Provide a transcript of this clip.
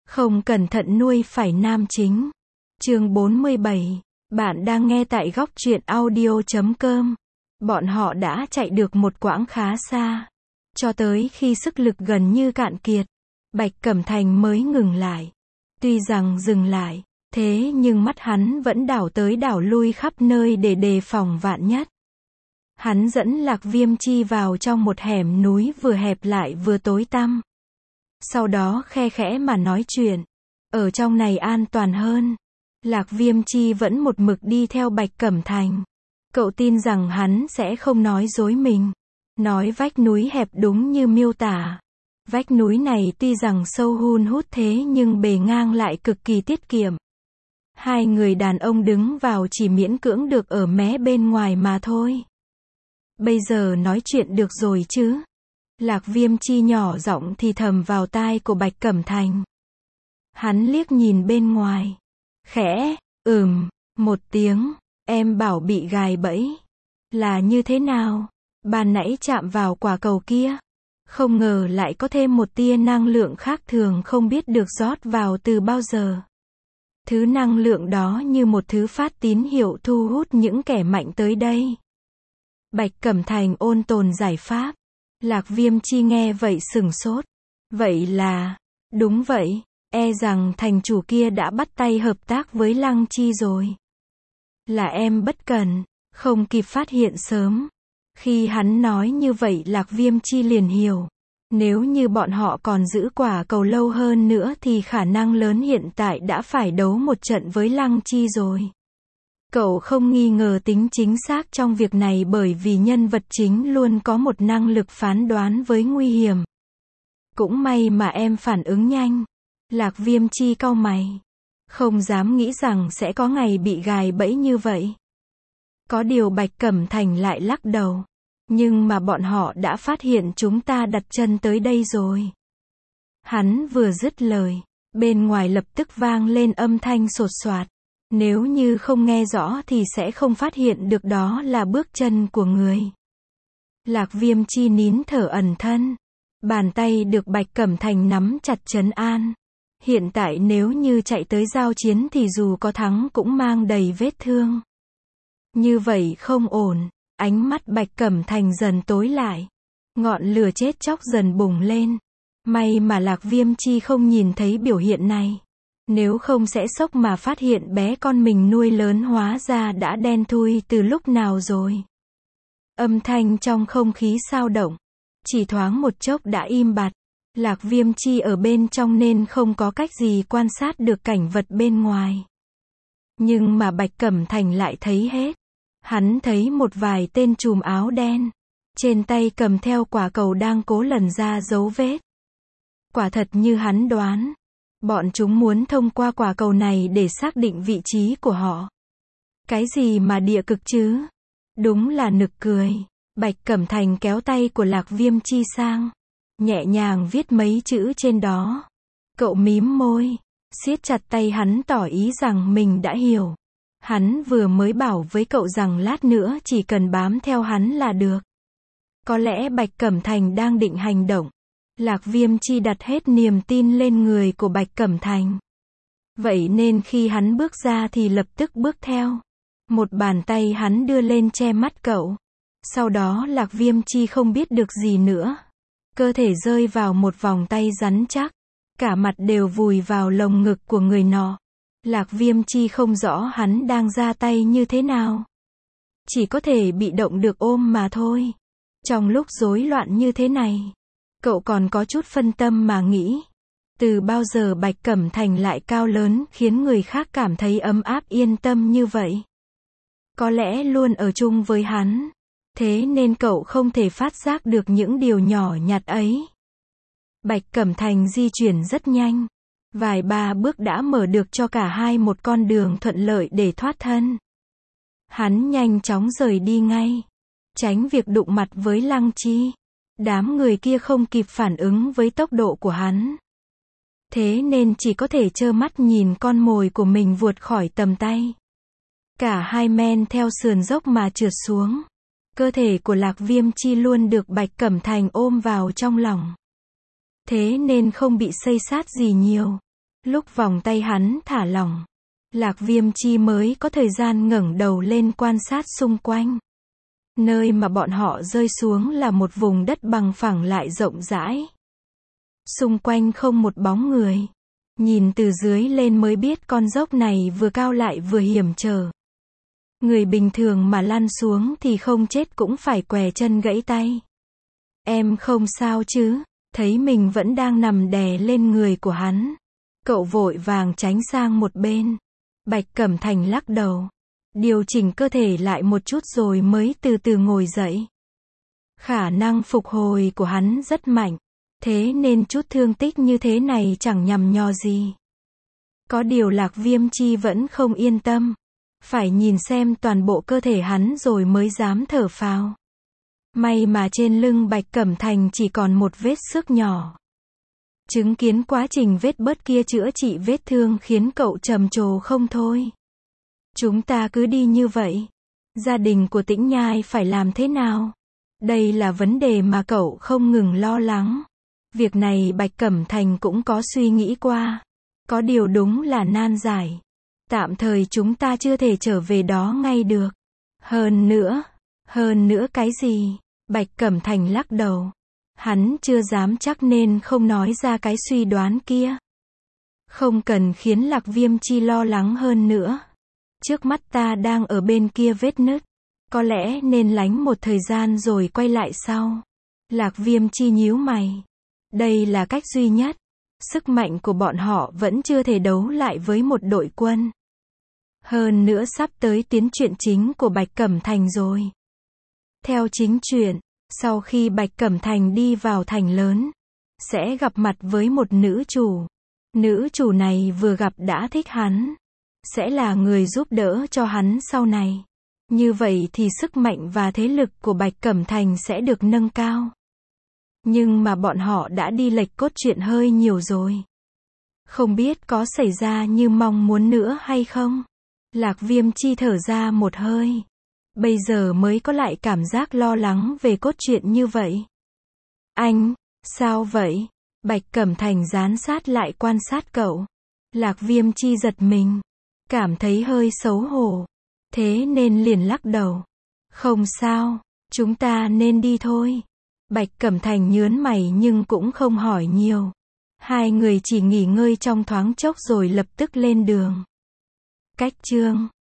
Không cẩn thận nuôi phải nam chính. Chương 47. Bạn đang nghe tại góc truyện audio.com. Bọn họ đã chạy được một quãng khá xa. Cho tới khi sức lực gần như cạn kiệt, Bạch Cẩm Thành mới ngừng lại. Tuy rằng dừng lại, thế nhưng mắt hắn vẫn đảo tới đảo lui khắp nơi để đề phòng vạn nhất. Hắn dẫn Lạc Viêm Chi vào trong một hẻm núi vừa hẹp lại vừa tối tăm. Sau đó khe khẽ mà nói chuyện. Ở trong này an toàn hơn. Lạc Viêm Chi vẫn một mực đi theo Bạch Cẩm Thành. Cậu tin rằng hắn sẽ không nói dối mình. Nói vách núi hẹp đúng như miêu tả. Vách núi này tuy rằng sâu hun hút thế nhưng bề ngang lại cực kỳ tiết kiệm. Hai người đàn ông đứng vào chỉ miễn cưỡng được ở mé bên ngoài mà thôi. Bây giờ nói chuyện được rồi chứ? Lạc Viêm Chi nhỏ giọng thì thầm vào tai của Bạch Cẩm Thành. Hắn liếc nhìn bên ngoài. Khẽ, một tiếng, em bảo bị gài bẫy. Là như thế nào? Ban nãy chạm vào quả cầu kia. Không ngờ lại có thêm một tia năng lượng khác thường không biết được rót vào từ bao giờ. Thứ năng lượng đó như một thứ phát tín hiệu thu hút những kẻ mạnh tới đây. Bạch Cẩm Thành ôn tồn giải pháp. Lạc Viêm Chi nghe vậy sửng sốt. Vậy là, đúng vậy, e rằng thành chủ kia đã bắt tay hợp tác với Lăng Chi rồi. Là em bất cẩn, không kịp phát hiện sớm. Khi hắn nói như vậy Lạc Viêm Chi liền hiểu. Nếu như bọn họ còn giữ quả cầu lâu hơn nữa thì khả năng lớn hiện tại đã phải đấu một trận với Lăng Chi rồi. Cậu không nghi ngờ tính chính xác trong việc này bởi vì nhân vật chính luôn có một năng lực phán đoán với nguy hiểm. Cũng may mà em phản ứng nhanh. Lạc Viêm Chi cau mày. Không dám nghĩ rằng sẽ có ngày bị gài bẫy như vậy. Có điều Bạch Cẩm Thành lại lắc đầu. Nhưng mà bọn họ đã phát hiện chúng ta đặt chân tới đây rồi. Hắn vừa dứt lời, bên ngoài lập tức vang lên âm thanh sột soạt. Nếu như không nghe rõ thì sẽ không phát hiện được đó là bước chân của người. Lạc Viêm Chi nín thở ẩn thân. Bàn tay được Bạch Cẩm Thành nắm chặt trấn an. Hiện tại nếu như chạy tới giao chiến thì dù có thắng cũng mang đầy vết thương. Như vậy không ổn. Ánh mắt Bạch Cẩm Thành dần tối lại. Ngọn lửa chết chóc dần bùng lên. May mà Lạc Viêm Chi không nhìn thấy biểu hiện này. Nếu không sẽ sốc mà phát hiện bé con mình nuôi lớn hóa ra đã đen thui từ lúc nào rồi. Âm thanh trong không khí xao động. Chỉ thoáng một chốc đã im bặt. Lạc Viêm Chi ở bên trong nên không có cách gì quan sát được cảnh vật bên ngoài. Nhưng mà Bạch Cẩm Thành lại thấy hết. Hắn thấy một vài tên trùm áo đen. Trên tay cầm theo quả cầu đang cố lần ra dấu vết. Quả thật như hắn đoán. Bọn chúng muốn thông qua quả cầu này để xác định vị trí của họ. Cái gì mà địa cực chứ? Đúng là nực cười. Bạch Cẩm Thành kéo tay của Lạc Viêm Chi sang. Nhẹ nhàng viết mấy chữ trên đó. Cậu mím môi. Siết chặt tay hắn tỏ ý rằng mình đã hiểu. Hắn vừa mới bảo với cậu rằng lát nữa chỉ cần bám theo hắn là được. Có lẽ Bạch Cẩm Thành đang định hành động. Lạc Viêm Chi đặt hết niềm tin lên người của Bạch Cẩm Thành. Vậy nên khi hắn bước ra thì lập tức bước theo. Một bàn tay hắn đưa lên che mắt cậu. Sau đó Lạc Viêm Chi không biết được gì nữa. Cơ thể rơi vào một vòng tay rắn chắc. Cả mặt đều vùi vào lồng ngực của người nọ. Lạc Viêm Chi không rõ hắn đang ra tay như thế nào. Chỉ có thể bị động được ôm mà thôi. Trong lúc rối loạn như thế này, cậu còn có chút phân tâm mà nghĩ. Từ bao giờ Bạch Cẩm Thành lại cao lớn khiến người khác cảm thấy ấm áp yên tâm như vậy? Có lẽ luôn ở chung với hắn. Thế nên cậu không thể phát giác được những điều nhỏ nhặt ấy. Bạch Cẩm Thành di chuyển rất nhanh. Vài ba bước đã mở được cho cả hai một con đường thuận lợi để thoát thân. Hắn nhanh chóng rời đi ngay. Tránh việc đụng mặt với Lăng Chi. Đám người kia không kịp phản ứng với tốc độ của hắn. Thế nên chỉ có thể trơ mắt nhìn con mồi của mình vụt khỏi tầm tay. Cả hai men theo sườn dốc mà trượt xuống. Cơ thể của Lạc Viêm Chi luôn được Bạch Cẩm Thành ôm vào trong lòng. Thế nên không bị xây xát gì nhiều. Lúc vòng tay hắn thả lỏng, Lạc Viêm Chi mới có thời gian ngẩng đầu lên quan sát xung quanh. Nơi mà bọn họ rơi xuống là một vùng đất bằng phẳng lại rộng rãi. Xung quanh không một bóng người. Nhìn từ dưới lên mới biết con dốc này vừa cao lại vừa hiểm trở. Người bình thường mà lăn xuống thì không chết cũng phải què chân gãy tay. Em không sao chứ? Thấy mình vẫn đang nằm đè lên người của hắn. Cậu vội vàng tránh sang một bên. Bạch Cẩm Thành lắc đầu. Điều chỉnh cơ thể lại một chút rồi mới từ từ ngồi dậy. Khả năng phục hồi của hắn rất mạnh. Thế nên chút thương tích như thế này chẳng nhằm nhò gì. Có điều Lạc Viêm Chi vẫn không yên tâm. Phải nhìn xem toàn bộ cơ thể hắn rồi mới dám thở phào. May mà trên lưng Bạch Cẩm Thành chỉ còn một vết xước nhỏ. Chứng kiến quá trình vết bớt kia chữa trị vết thương khiến cậu trầm trồ không thôi. Chúng ta cứ đi như vậy. Gia đình của Tĩnh Nhai phải làm thế nào? Đây là vấn đề mà cậu không ngừng lo lắng. Việc này Bạch Cẩm Thành cũng có suy nghĩ qua. Có điều đúng là nan giải. Tạm thời chúng ta chưa thể trở về đó ngay được. Hơn nữa cái gì? Bạch Cẩm Thành lắc đầu. Hắn chưa dám chắc nên không nói ra cái suy đoán kia. Không cần khiến Lạc Viêm Chi lo lắng hơn nữa. Trước mắt ta đang ở bên kia vết nứt. Có lẽ nên lánh một thời gian rồi quay lại sau. Lạc Viêm Chi nhíu mày. Đây là cách duy nhất. Sức mạnh của bọn họ vẫn chưa thể đấu lại với một đội quân. Hơn nữa sắp tới tiến truyện chính của Bạch Cẩm Thành rồi. Theo chính truyện, sau khi Bạch Cẩm Thành đi vào thành lớn, sẽ gặp mặt với một nữ chủ. Nữ chủ này vừa gặp đã thích hắn. Sẽ là người giúp đỡ cho hắn sau này. Như vậy thì sức mạnh và thế lực của Bạch Cẩm Thành sẽ được nâng cao. Nhưng mà bọn họ đã đi lệch cốt truyện hơi nhiều rồi. Không biết có xảy ra như mong muốn nữa hay không? Lạc Viêm Chi thở ra một hơi. Bây giờ mới có lại cảm giác lo lắng về cốt truyện như vậy. Anh, sao vậy? Bạch Cẩm Thành dán sát lại quan sát cậu. Lạc Viêm Chi giật mình. Cảm thấy hơi xấu hổ. Thế nên liền lắc đầu. Không sao, chúng ta nên đi thôi. Bạch Cẩm Thành nhớn mày nhưng cũng không hỏi nhiều. Hai người chỉ nghỉ ngơi trong thoáng chốc rồi lập tức lên đường. Cách chương